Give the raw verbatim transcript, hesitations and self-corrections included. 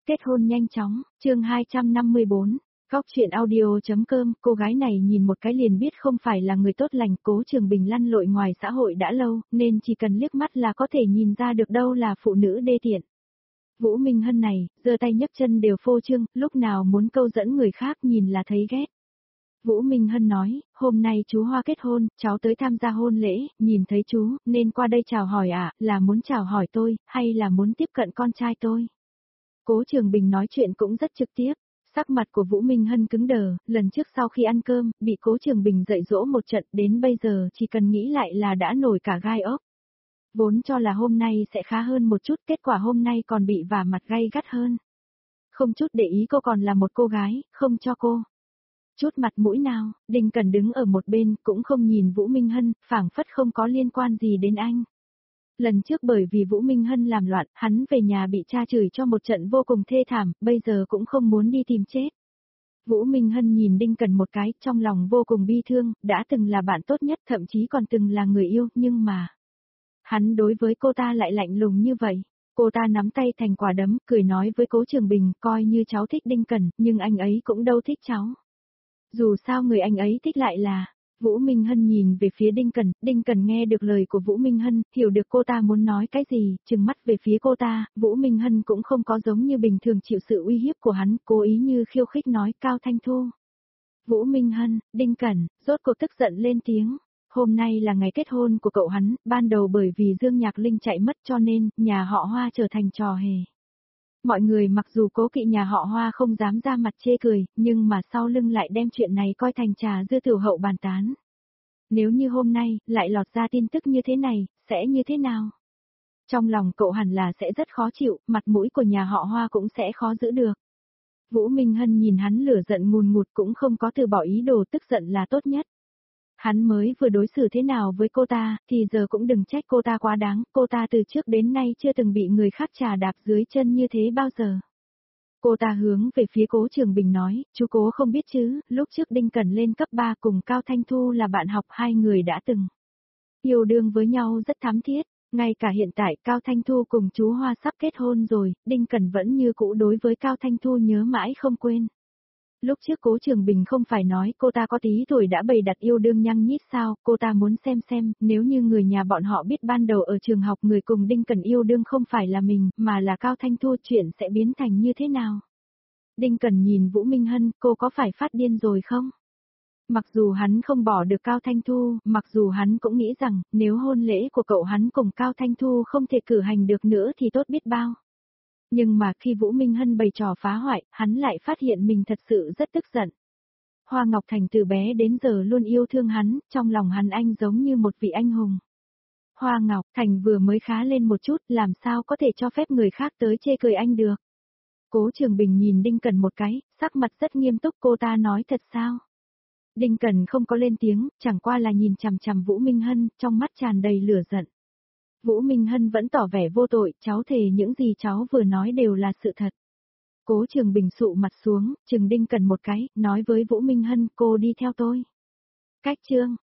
kết hôn nhanh chóng, chương hai trăm năm mươi bốn, Góc chuyện audio.com, cô gái này nhìn một cái liền biết không phải là người tốt lành. Cố Trường Bình lăn lội ngoài xã hội đã lâu, nên chỉ cần liếc mắt là có thể nhìn ra được đâu là phụ nữ đê tiện. Vũ Minh Hân này, giơ tay nhấc chân đều phô trương, lúc nào muốn câu dẫn người khác nhìn là thấy ghét. Vũ Minh Hân nói, hôm nay chú Hoa kết hôn, cháu tới tham gia hôn lễ, nhìn thấy chú, nên qua đây chào hỏi ạ, à, là muốn chào hỏi tôi, hay là muốn tiếp cận con trai tôi? Cố Trường Bình nói chuyện cũng rất trực tiếp, sắc mặt của Vũ Minh Hân cứng đờ, lần trước sau khi ăn cơm, bị Cố Trường Bình dạy dỗ một trận, đến bây giờ chỉ cần nghĩ lại là đã nổi cả gai ốc. Vốn cho là hôm nay sẽ khá hơn một chút, kết quả hôm nay còn bị vả mặt gay gắt hơn. Không chút để ý cô còn là một cô gái, không cho cô chút mặt mũi nào. Đinh Cẩn đứng ở một bên, cũng không nhìn Vũ Minh Hân, phảng phất không có liên quan gì đến anh. Lần trước bởi vì Vũ Minh Hân làm loạn, hắn về nhà bị cha chửi cho một trận vô cùng thê thảm, bây giờ cũng không muốn đi tìm chết. Vũ Minh Hân nhìn Đinh Cẩn một cái, trong lòng vô cùng bi thương, đã từng là bạn tốt nhất, thậm chí còn từng là người yêu, nhưng mà hắn đối với cô ta lại lạnh lùng như vậy. Cô ta nắm tay thành quả đấm, cười nói với Cố Trường Bình, coi như cháu thích Đinh Cẩn, nhưng anh ấy cũng đâu thích cháu. Dù sao người anh ấy thích lại là... Vũ Minh Hân nhìn về phía Đinh Cẩn, Đinh Cẩn nghe được lời của Vũ Minh Hân, hiểu được cô ta muốn nói cái gì, trừng mắt về phía cô ta. Vũ Minh Hân cũng không có giống như bình thường chịu sự uy hiếp của hắn, cố ý như khiêu khích nói, Cao Thanh Thu. Vũ Minh Hân, Đinh Cẩn, rốt cuộc tức giận lên tiếng. Hôm nay là ngày kết hôn của cậu hắn, ban đầu bởi vì Dương Nhạc Linh chạy mất cho nên, nhà họ Hoa trở thành trò hề. Mọi người mặc dù cố kỵ nhà họ Hoa không dám ra mặt chê cười, nhưng mà sau lưng lại đem chuyện này coi thành trà dưa tiểu hậu bàn tán. Nếu như hôm nay, lại lọt ra tin tức như thế này, sẽ như thế nào? Trong lòng cậu hẳn là sẽ rất khó chịu, mặt mũi của nhà họ Hoa cũng sẽ khó giữ được. Vũ Minh Hân nhìn hắn lửa giận ngùn ngụt cũng không có từ bỏ ý đồ, tức giận là tốt nhất. Hắn mới vừa đối xử thế nào với cô ta, thì giờ cũng đừng trách cô ta quá đáng, cô ta từ trước đến nay chưa từng bị người khác trà đạp dưới chân như thế bao giờ. Cô ta hướng về phía Cố Trường Bình nói, chú Cố không biết chứ, lúc trước Đinh Cẩn lên cấp ba cùng Cao Thanh Thu là bạn học, hai người đã từng yêu đương với nhau rất thắm thiết, ngay cả hiện tại Cao Thanh Thu cùng chú Hoa sắp kết hôn rồi, Đinh Cẩn vẫn như cũ đối với Cao Thanh Thu nhớ mãi không quên. Lúc trước Cố Trường Bình không phải nói cô ta có tí tuổi đã bày đặt yêu đương nhăng nhít sao, cô ta muốn xem xem, nếu như người nhà bọn họ biết ban đầu ở trường học người cùng Đinh Cẩn yêu đương không phải là mình, mà là Cao Thanh Thu, chuyện sẽ biến thành như thế nào. Đinh Cẩn nhìn Vũ Minh Hân, cô có phải phát điên rồi không? Mặc dù hắn không bỏ được Cao Thanh Thu, mặc dù hắn cũng nghĩ rằng, nếu hôn lễ của cậu hắn cùng Cao Thanh Thu không thể cử hành được nữa thì tốt biết bao. Nhưng mà khi Vũ Minh Hân bày trò phá hoại, hắn lại phát hiện mình thật sự rất tức giận. Hoa Ngọc Thành từ bé đến giờ luôn yêu thương hắn, trong lòng hắn anh giống như một vị anh hùng. Hoa Ngọc Thành vừa mới khá lên một chút, làm sao có thể cho phép người khác tới chê cười anh được. Cố Trường Bình nhìn Đinh Cẩn một cái, sắc mặt rất nghiêm túc, cô ta nói thật sao? Đinh Cẩn không có lên tiếng, chẳng qua là nhìn chằm chằm Vũ Minh Hân, trong mắt tràn đầy lửa giận. Vũ Minh Hân vẫn tỏ vẻ vô tội, cháu thề những gì cháu vừa nói đều là sự thật. Cố Trường Bình sụ mặt xuống, chừng Đinh Cẩn một cái, nói với Vũ Minh Hân, cô đi theo tôi. Cách chương.